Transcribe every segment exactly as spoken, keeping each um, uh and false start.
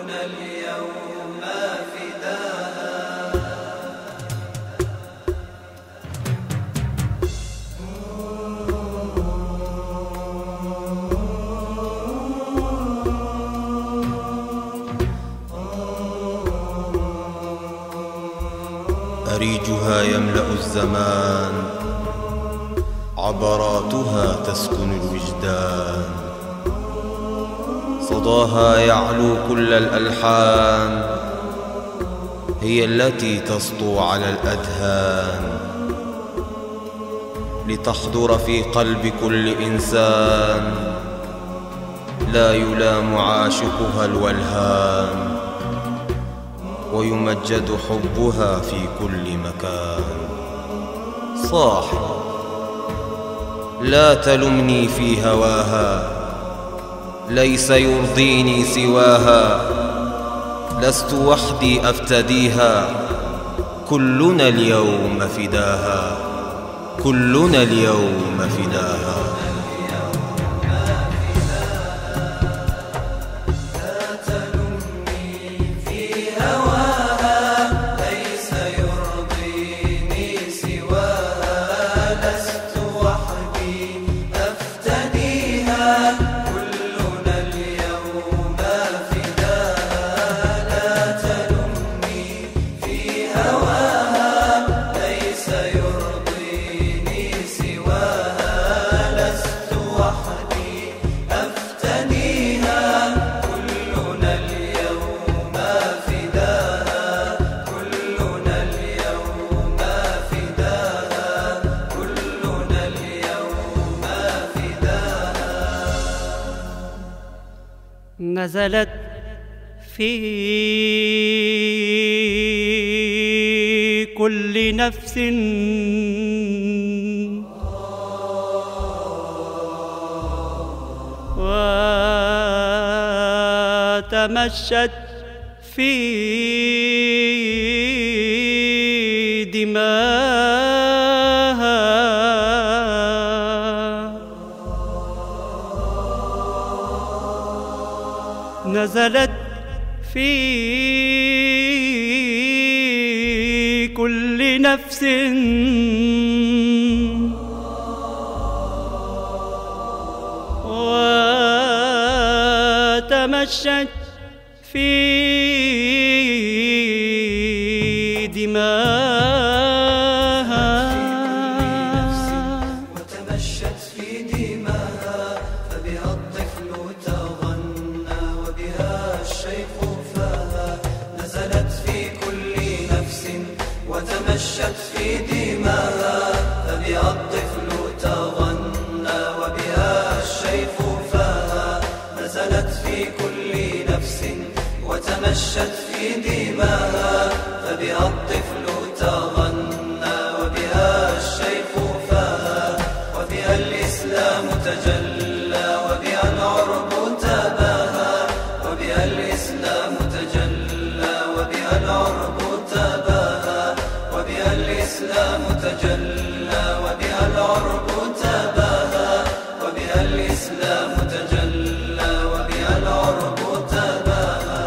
كلنا اليوم فداها. أريجها يملأ الزمان، عبراتها تسكن الوجدان، صداها يعلو كل الألحان، هي التي تسطو على الأذهان، لتحضر في قلب كل إنسان، لا يلام عاشقها الولهان، ويمجد حبها في كل مكان. صاحب لا تلمني في هواها، ليس يرضيني سواها، لست وحدي أفتديها، كلنا اليوم فداها، كلنا اليوم فداها. نزلت في كل نفس وتمشت في دماها، نزلت في كل نفس وتمشت في دماها، وتمشت في دماها، فبها الطفل تغنى وبها الشيخ فاها. نزلت في كل نفس وتمشت في دماها، فبها الطفل تغنى وبها الشيخ فاها. نزلت في كل نفس وتمشت في دماها، فبها الطفل تغنى وبها الشيخ فاها. وبها الإسلام تجلى وبها العرب تباها، وبها الإسلام تجلى وبها العرب تباها، وبها الإسلام تجلى وبها العرب تباها، وبها الإسلام تجلى وبها العرب تباها.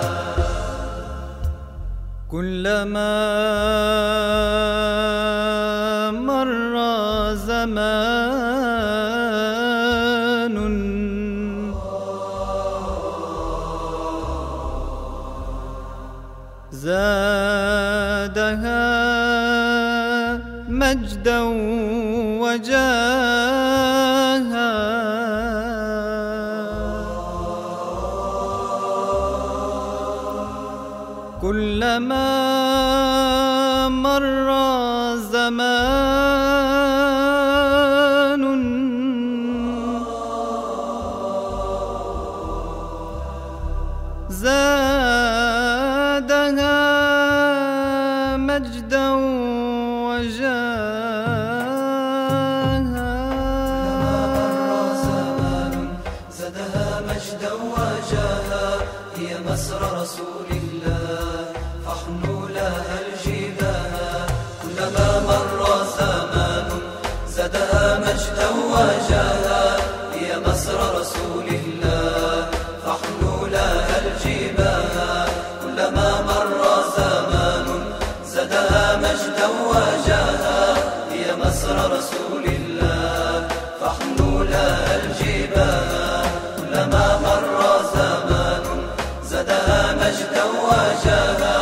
كلما مر زمان زادها مجدا وجاها، كلما مر زمان زادها مجدا وجاها، زادها مجدا وجاها. هي مسرى رسول الله فاحنو لها الجباها. كلما مر زمان زادها مجدا وجاها. هي مسرى رسول الله فاحنو لها الجباها. مجدا وجاها